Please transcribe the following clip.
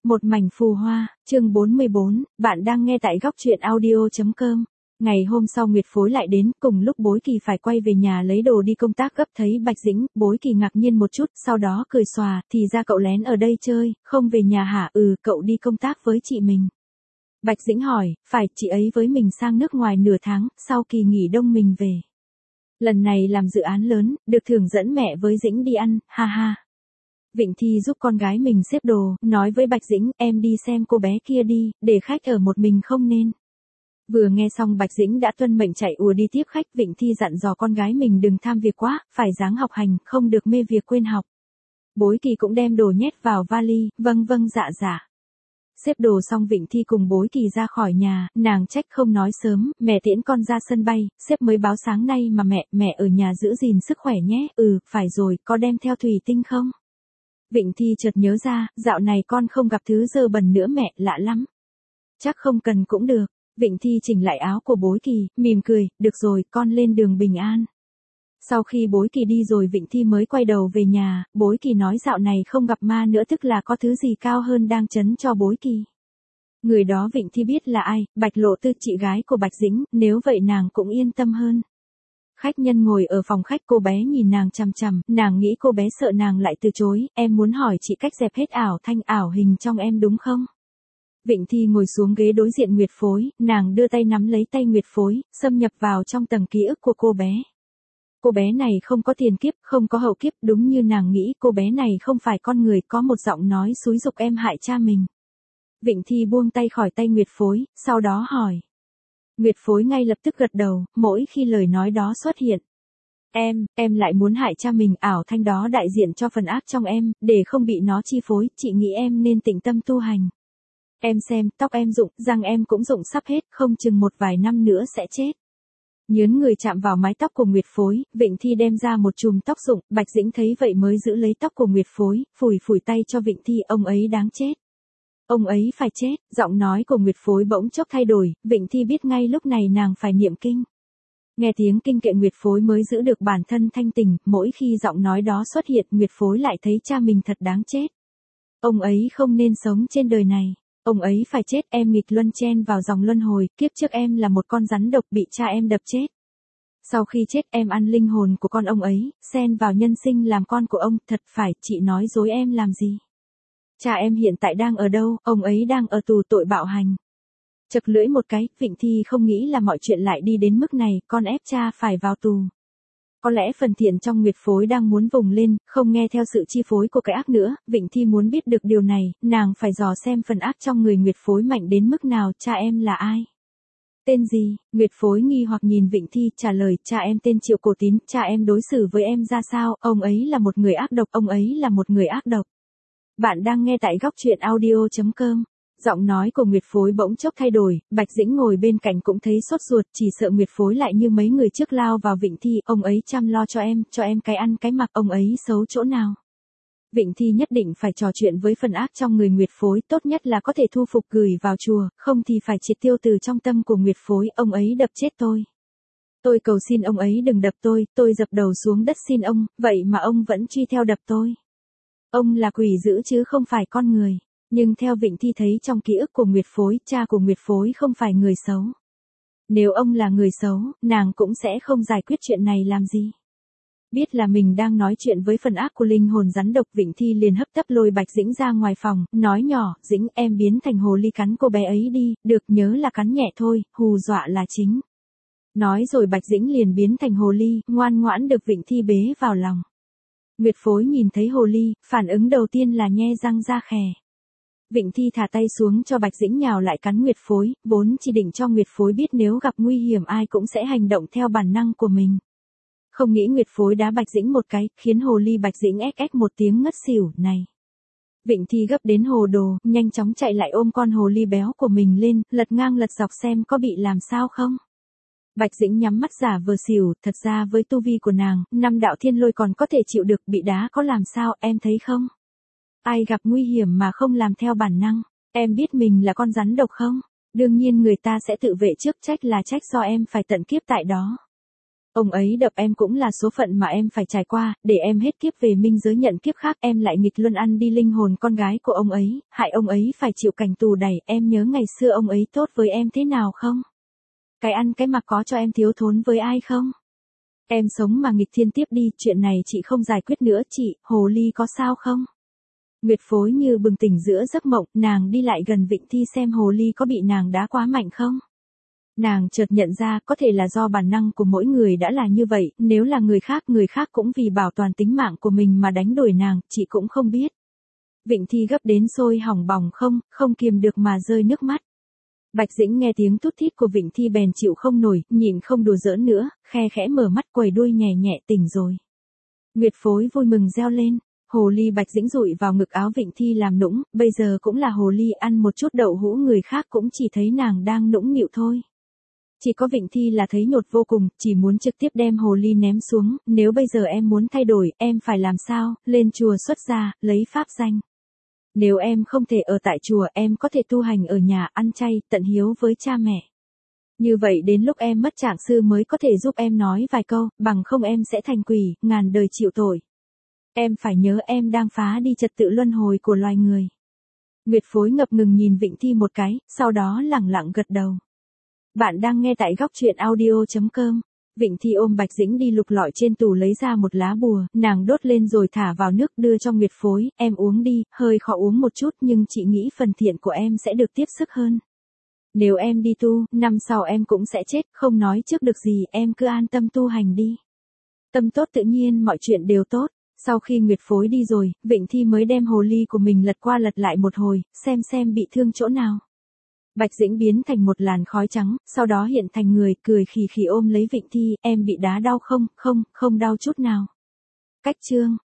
Một mảnh phù hoa, chương 44, bạn đang nghe tại góc truyện audio.com. Ngày hôm sau Nguyệt Phối lại đến, cùng lúc Bối Kỳ phải quay về nhà lấy đồ đi công tác gấp thấy Bạch Dĩnh, Bối Kỳ ngạc nhiên một chút, sau đó cười xòa, thì ra cậu lén ở đây chơi, không về nhà hả? Cậu đi công tác với chị mình. Bạch Dĩnh hỏi, phải, chị ấy với mình sang nước ngoài nửa tháng, sau kỳ nghỉ đông mình về. Lần này làm dự án lớn, được thưởng dẫn mẹ với Dĩnh đi ăn, ha ha. Vịnh Thi giúp con gái mình xếp đồ, nói với Bạch Dĩnh, em đi xem cô bé kia đi, để khách ở một mình không nên. Vừa nghe xong Bạch Dĩnh đã tuân mệnh chạy ùa đi tiếp khách. Vịnh Thi dặn dò con gái mình đừng tham việc quá, phải dáng học hành, không được mê việc quên học. Bối Kỳ cũng đem đồ nhét vào vali, vâng dạ. Xếp đồ xong Vịnh Thi cùng Bối Kỳ ra khỏi nhà, nàng trách không nói sớm, mẹ tiễn con ra sân bay, sếp mới báo sáng nay mà mẹ ở nhà giữ gìn sức khỏe nhé. Phải rồi, có đem theo thủy tinh không? Vịnh Thi chợt nhớ ra, dạo này con không gặp thứ dơ bẩn nữa mẹ, lạ lắm. Chắc không cần cũng được. Vịnh Thi chỉnh lại áo của Bối Kỳ, mỉm cười, được rồi, con lên đường bình an. Sau khi Bối Kỳ đi rồi Vịnh Thi mới quay đầu về nhà, Bối Kỳ nói dạo này không gặp ma nữa, tức là có thứ gì cao hơn đang trấn cho Bối Kỳ. Người đó Vịnh Thi biết là ai, Bạch Lộ Tư, chị gái của Bạch Dĩnh, nếu vậy nàng cũng yên tâm hơn. Khách nhân ngồi ở phòng khách, cô bé nhìn nàng chằm chằm, nàng nghĩ cô bé sợ nàng lại từ chối, em muốn hỏi chị cách dẹp hết ảo thanh ảo hình trong em đúng không? Vịnh Thi ngồi xuống ghế đối diện Nguyệt Phối, nàng đưa tay nắm lấy tay Nguyệt Phối, xâm nhập vào trong tầng ký ức của cô bé. Cô bé này không có tiền kiếp, không có hậu kiếp, đúng như nàng nghĩ, cô bé này không phải con người, có một giọng nói xúi giục em hại cha mình. Vịnh Thi buông tay khỏi tay Nguyệt Phối, sau đó hỏi. Nguyệt Phối ngay lập tức gật đầu, mỗi khi lời nói đó xuất hiện. Em lại muốn hại cha mình, ảo thanh đó đại diện cho phần ác trong em, để không bị nó chi phối, chị nghĩ em nên tĩnh tâm tu hành. Em xem, tóc em rụng, răng em cũng rụng sắp hết, không chừng một vài năm nữa sẽ chết. Nhớn người chạm vào mái tóc của Nguyệt Phối, Vịnh Thi đem ra một chùm tóc rụng, Bạch Dĩnh thấy vậy mới giữ lấy tóc của Nguyệt Phối, phủi tay cho Vịnh Thi, ông ấy đáng chết. Ông ấy phải chết. Giọng nói của Nguyệt Phối bỗng chốc thay đổi, Vịnh Thi biết ngay lúc này nàng phải niệm kinh. Nghe tiếng kinh kệ Nguyệt Phối mới giữ được bản thân thanh tỉnh, mỗi khi giọng nói đó xuất hiện Nguyệt Phối lại thấy cha mình thật đáng chết. Ông ấy không nên sống trên đời này. Ông ấy phải chết, em nghịch luân chen vào dòng luân hồi, kiếp trước em là một con rắn độc bị cha em đập chết. Sau khi chết em ăn linh hồn của con ông ấy, xen vào nhân sinh làm con của ông, thật phải, chị nói dối em làm gì? Cha em hiện tại đang ở đâu? Ông ấy đang ở tù tội bạo hành. Chật lưỡi một cái, Vịnh Thi không nghĩ là mọi chuyện lại đi đến mức này, con ép cha phải vào tù. Có lẽ phần thiện trong Nguyệt Phối đang muốn vùng lên, không nghe theo sự chi phối của cái ác nữa. Vịnh Thi muốn biết được điều này, nàng phải dò xem phần ác trong người Nguyệt Phối mạnh đến mức nào. Cha em là ai? Tên gì? Nguyệt Phối nghi hoặc nhìn Vịnh Thi, trả lời, cha em tên Triệu Cổ Tín. Cha em đối xử với em ra sao? Ông ấy là một người ác độc, ông ấy là một người ác độc. Bạn đang nghe tại góc truyện audio.com. Giọng nói của Nguyệt Phối bỗng chốc thay đổi, Bạch Dĩnh ngồi bên cạnh cũng thấy sốt ruột, chỉ sợ Nguyệt Phối lại như mấy người trước lao vào Vịnh Thi, ông ấy chăm lo cho em cái ăn cái mặc, ông ấy xấu chỗ nào? Vịnh Thi nhất định phải trò chuyện với phần ác trong người Nguyệt Phối, tốt nhất là có thể thu phục gửi vào chùa, không thì phải triệt tiêu từ trong tâm của Nguyệt Phối, ông ấy đập chết tôi. Tôi cầu xin ông ấy đừng đập tôi dập đầu xuống đất xin ông, vậy mà ông vẫn truy theo đập tôi. Ông là quỷ dữ chứ không phải con người. Nhưng theo Vịnh Thi thấy trong ký ức của Nguyệt Phối, cha của Nguyệt Phối không phải người xấu. Nếu ông là người xấu, nàng cũng sẽ không giải quyết chuyện này làm gì. Biết là mình đang nói chuyện với phần ác của linh hồn rắn độc, Vịnh Thi liền hấp tấp lôi Bạch Dĩnh ra ngoài phòng, nói nhỏ, Dĩnh em biến thành hồ ly cắn cô bé ấy đi, được nhớ là cắn nhẹ thôi, hù dọa là chính. Nói rồi Bạch Dĩnh liền biến thành hồ ly, ngoan ngoãn được Vịnh Thi bế vào lòng. Nguyệt Phối nhìn thấy hồ ly, phản ứng đầu tiên là nhe răng ra khè. Vịnh Thi thả tay xuống cho Bạch Dĩnh nhào lại cắn Nguyệt Phối, vốn chỉ định cho Nguyệt Phối biết nếu gặp nguy hiểm ai cũng sẽ hành động theo bản năng của mình. Không nghĩ Nguyệt Phối đá Bạch Dĩnh một cái, khiến hồ ly Bạch Dĩnh ếch một tiếng ngất xỉu, này. Vịnh Thi gấp đến hồ đồ, nhanh chóng chạy lại ôm con hồ ly béo của mình lên, lật ngang lật dọc xem có bị làm sao không. Bạch Dĩnh nhắm mắt giả vờ xỉu, thật ra với tu vi của nàng, 5 đạo thiên lôi còn có thể chịu được, bị đá có làm sao, em thấy không? Ai gặp nguy hiểm mà không làm theo bản năng, em biết mình là con rắn độc không? Đương nhiên người ta sẽ tự vệ trước, trách là trách do em phải tận kiếp tại đó. Ông ấy đập em cũng là số phận mà em phải trải qua, để em hết kiếp về minh giới nhận kiếp khác, em lại nghịch luân ăn đi linh hồn con gái của ông ấy, hại ông ấy phải chịu cảnh tù đầy, em nhớ ngày xưa ông ấy tốt với em thế nào không? Cái ăn cái mặc có cho em thiếu thốn với ai không? Em sống mà nghịch thiên tiếp đi, chuyện này chị không giải quyết nữa, chị, hồ ly có sao không? Nguyệt Phối như bừng tỉnh giữa giấc mộng, nàng đi lại gần Vịnh Thi xem hồ ly có bị nàng đá quá mạnh không? Nàng chợt nhận ra có thể là do bản năng của mỗi người đã là như vậy, nếu là người khác cũng vì bảo toàn tính mạng của mình mà đánh đuổi nàng, chị cũng không biết. Vịnh Thi gấp đến sôi hỏng bỏng không kiềm được mà rơi nước mắt. Bạch Dĩnh nghe tiếng thút thít của Vịnh Thi bèn chịu không nổi, nhịn không đùa giỡn nữa, khe khẽ mở mắt quẩy đuôi nhẹ nhẹ tỉnh rồi. Nguyệt Phối vui mừng reo lên. Hồ ly Bạch Dĩnh dụi vào ngực áo Vịnh Thi làm nũng, bây giờ cũng là hồ ly ăn một chút đậu hũ người khác cũng chỉ thấy nàng đang nũng nịu thôi. Chỉ có Vịnh Thi là thấy nhột vô cùng, chỉ muốn trực tiếp đem hồ ly ném xuống, nếu bây giờ em muốn thay đổi, em phải làm sao, lên chùa xuất gia, lấy pháp danh. Nếu em không thể ở tại chùa, em có thể tu hành ở nhà, ăn chay, tận hiếu với cha mẹ. Như vậy đến lúc em mất trạng sư mới có thể giúp em nói vài câu, bằng không em sẽ thành quỷ, ngàn đời chịu tội. Em phải nhớ em đang phá đi trật tự luân hồi của loài người. Nguyệt Phối ngập ngừng nhìn Vịnh Thi một cái, sau đó lẳng lặng gật đầu. Bạn đang nghe tại góc truyện audio.com. Vịnh Thi ôm Bạch Dĩnh đi lục lọi trên tủ lấy ra một lá bùa, nàng đốt lên rồi thả vào nước đưa cho Nguyệt Phối, em uống đi, hơi khó uống một chút nhưng chị nghĩ phần thiện của em sẽ được tiếp sức hơn. Nếu em đi tu, năm sau em cũng sẽ chết, không nói trước được gì, em cứ an tâm tu hành đi. Tâm tốt tự nhiên mọi chuyện đều tốt. Sau khi Nguyệt Phối đi rồi, Vịnh Thi mới đem hồ ly của mình lật qua lật lại một hồi, xem bị thương chỗ nào. Bạch Dĩnh biến thành một làn khói trắng, sau đó hiện thành người, cười khì khì ôm lấy Vịnh Thi, em bị đá đau không, không đau chút nào. Cách chương.